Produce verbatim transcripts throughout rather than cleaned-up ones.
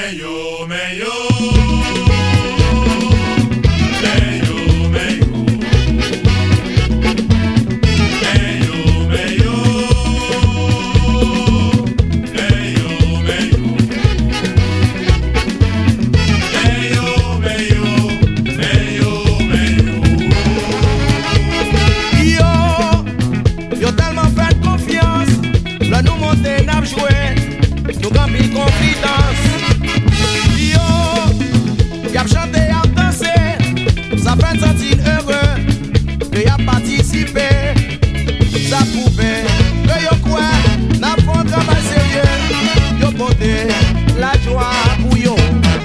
Meyo, meyo. Nous gambille confidence. Yo, y a chanté, y a dansé, ça fait sentir heureux que y a participé. Ça pouvait que yo quoi, n'a pas un travail sérieux. Yo porté la joie pour yo.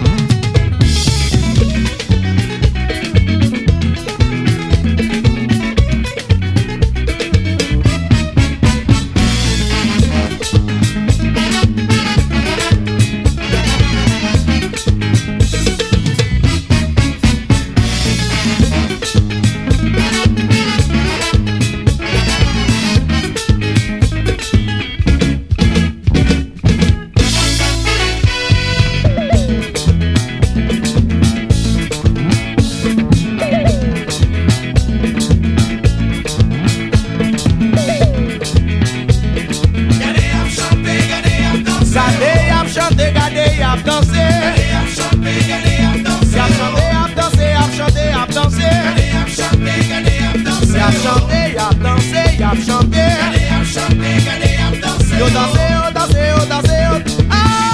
Yo danse, yo danse, yo danse, yo.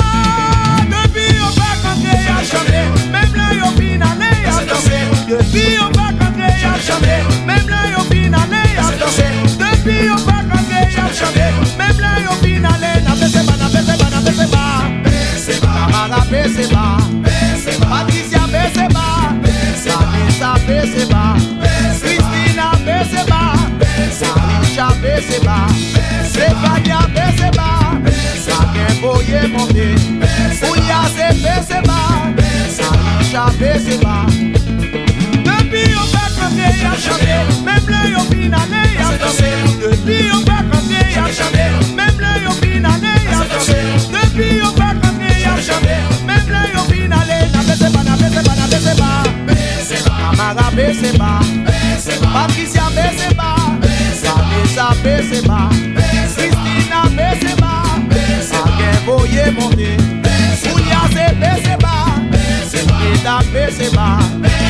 Ah, depuis yo pas canté, y'a chanté. Même là yo finalé, y'a dansé. Depuis yo pas canté, y'a chanté. Même là yo finalé, y'a dansé. Depuis yo pas canté, y'a chanté. Même là yo finalé, na bese ba, na bese ba, na bese ba. Bese ba, Amara bese ba. Bese ba, Patricia bese ba. Bese ba, Vanessa bese ba. Christina bese ba. Alicia bese ba. Sefania bese ba. Saken boye monte. Ouya se bese ba. Alicia bese ba. Depuis yo pas canté, y'a chanté. Même là yo finalé, y'a dansé. Depuis yo pas canté, y'a chanté. Même là yo finalé, y'a dansé. Depuis yo pas canté, y'a chanté. Même là yo finalé, na bese ba, na bese ba, na bese ba. Bese ba, Amara bese ba. Bese ba, Patricia bese ba. Vanessa bese ba. Christina bese ba. Saken boye monte. Ouya se bese ba. Eda bese ba.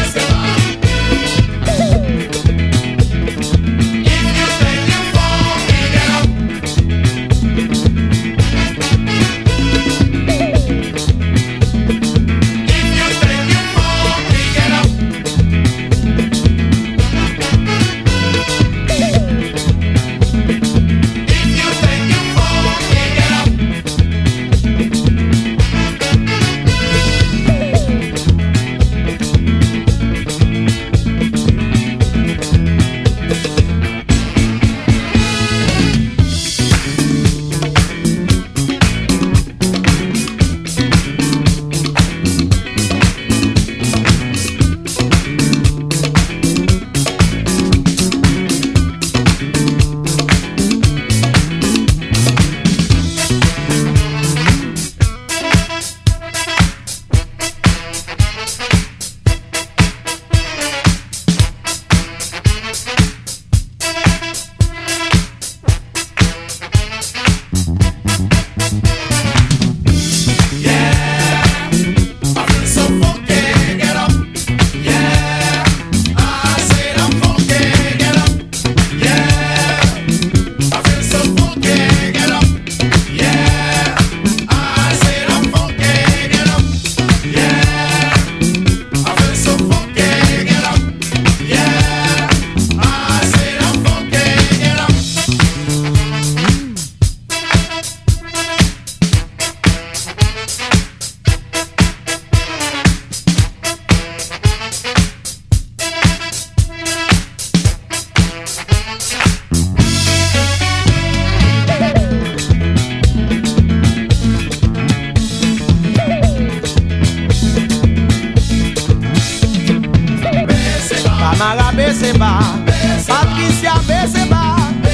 Amara bese ba. Patricia bese ba.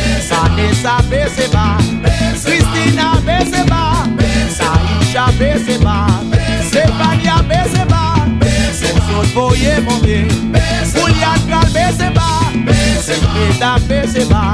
Vanessa bese ba. Christina bese ba. Alicia bese ba. voyez monter. Ou y a de baisser bas, et ta baisser bas.